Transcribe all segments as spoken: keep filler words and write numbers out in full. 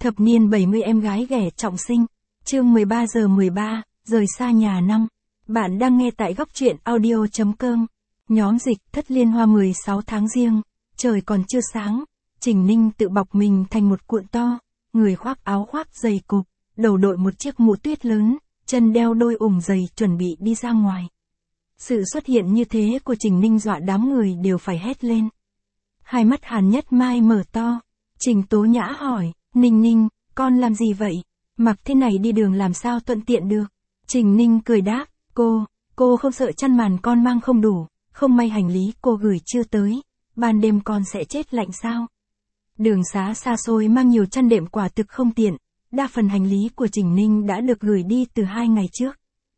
Thập niên bảy mươi em gái ghẻ trọng sinh. Chương mười ba giờ mười ba, rời xa nhà năm. Bạn đang nghe tại góc truyện audio chấm com. Nhóm dịch Thất Liên Hoa mười sáu tháng Giêng. Trời còn chưa sáng. Trình Ninh tự bọc mình thành một cuộn to. Người khoác áo khoác dày cộp. Đầu đội một chiếc mũ tuyết lớn. Chân đeo đôi ủng giày chuẩn bị đi ra ngoài. Sự xuất hiện như thế của Trình Ninh dọa đám người đều phải hét lên. Hai mắt Hàn Nhất Mai mở to. Trình Tố Nhã hỏi, Ninh Ninh, con làm gì vậy? Mặc thế này đi đường làm sao thuận tiện được? Trình Ninh cười đáp, cô, cô không sợ chăn màn con mang không đủ, không may hành lý cô gửi chưa tới, ban đêm con sẽ chết lạnh sao? Đường xá xa xôi mang nhiều chăn đệm quả thực không tiện, đa phần hành lý của Trình Ninh đã được gửi đi từ hai ngày trước.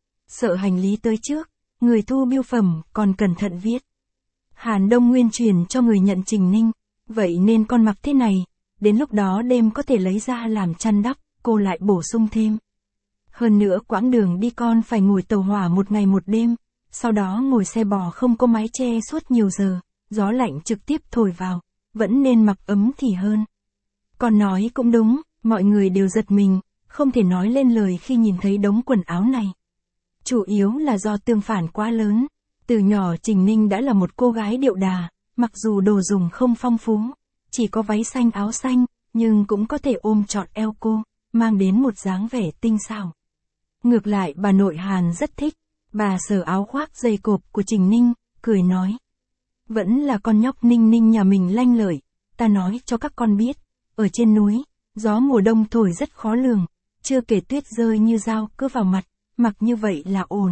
Sợ hành lý tới trước, người thu bưu phẩm còn cẩn thận viết. Hàn Đông Nguyên truyền cho người nhận Trình Ninh, vậy nên con mặc thế này, đến lúc đó đêm có thể lấy ra làm chăn đắp, cô lại bổ sung thêm. Hơn nữa quãng đường đi con phải ngồi tàu hỏa một ngày một đêm, sau đó ngồi xe bò không có mái che suốt nhiều giờ, gió lạnh trực tiếp thổi vào, vẫn nên mặc ấm thì hơn. Con nói cũng đúng, mọi người đều giật mình, không thể nói lên lời khi nhìn thấy đống quần áo này. Chủ yếu là do tương phản quá lớn. Từ nhỏ Trình Ninh đã là một cô gái điệu đà, mặc dù đồ dùng không phong phú, chỉ có váy xanh áo xanh, nhưng cũng có thể ôm trọn eo cô, mang đến một dáng vẻ tinh xảo. Ngược lại bà nội Hàn rất thích, bà sờ áo khoác dày cộp của Trình Ninh, cười nói. Vẫn là con nhóc Ninh Ninh nhà mình lanh lợi, ta nói cho các con biết, ở trên núi, gió mùa đông thổi rất khó lường, chưa kể tuyết rơi như dao cứ vào mặt, mặc như vậy là ổn.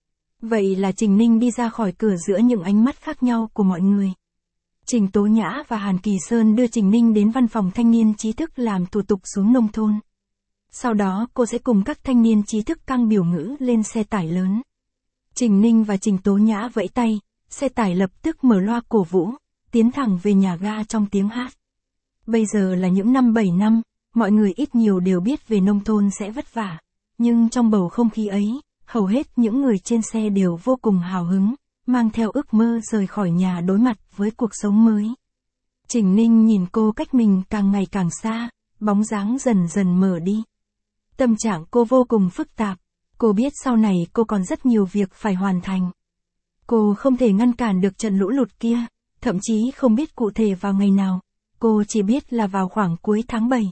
Vậy là Trình Ninh đi ra khỏi cửa giữa những ánh mắt khác nhau của mọi người. Trình Tố Nhã và Hàn Kỳ Sơn đưa Trình Ninh đến văn phòng thanh niên trí thức làm thủ tục xuống nông thôn. Sau đó cô sẽ cùng các thanh niên trí thức căng biểu ngữ lên xe tải lớn. Trình Ninh và Trình Tố Nhã vẫy tay, xe tải lập tức mở loa cổ vũ, tiến thẳng về nhà ga trong tiếng hát. Bây giờ là những năm bảy năm, mọi người ít nhiều đều biết về nông thôn sẽ vất vả, nhưng trong bầu không khí ấy, hầu hết những người trên xe đều vô cùng hào hứng, mang theo ước mơ rời khỏi nhà đối mặt với cuộc sống mới. Trình Ninh nhìn cô cách mình càng ngày càng xa, bóng dáng dần dần mở đi. Tâm trạng cô vô cùng phức tạp, cô biết sau này cô còn rất nhiều việc phải hoàn thành. Cô không thể ngăn cản được trận lũ lụt kia, thậm chí không biết cụ thể vào ngày nào, cô chỉ biết là vào khoảng cuối tháng bảy.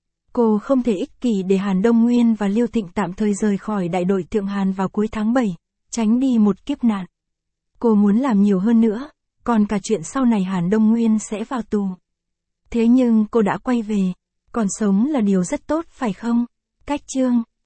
Cô không thể ích kỷ để Hàn Đông Nguyên và Liêu Thịnh tạm thời rời khỏi đại đội Thượng Hàn vào cuối tháng bảy, tránh đi một kiếp nạn. Cô muốn làm nhiều hơn nữa, còn cả chuyện sau này Hàn Đông Nguyên sẽ vào tù. Thế nhưng cô đã quay về, còn sống là điều rất tốt phải không? Cách chương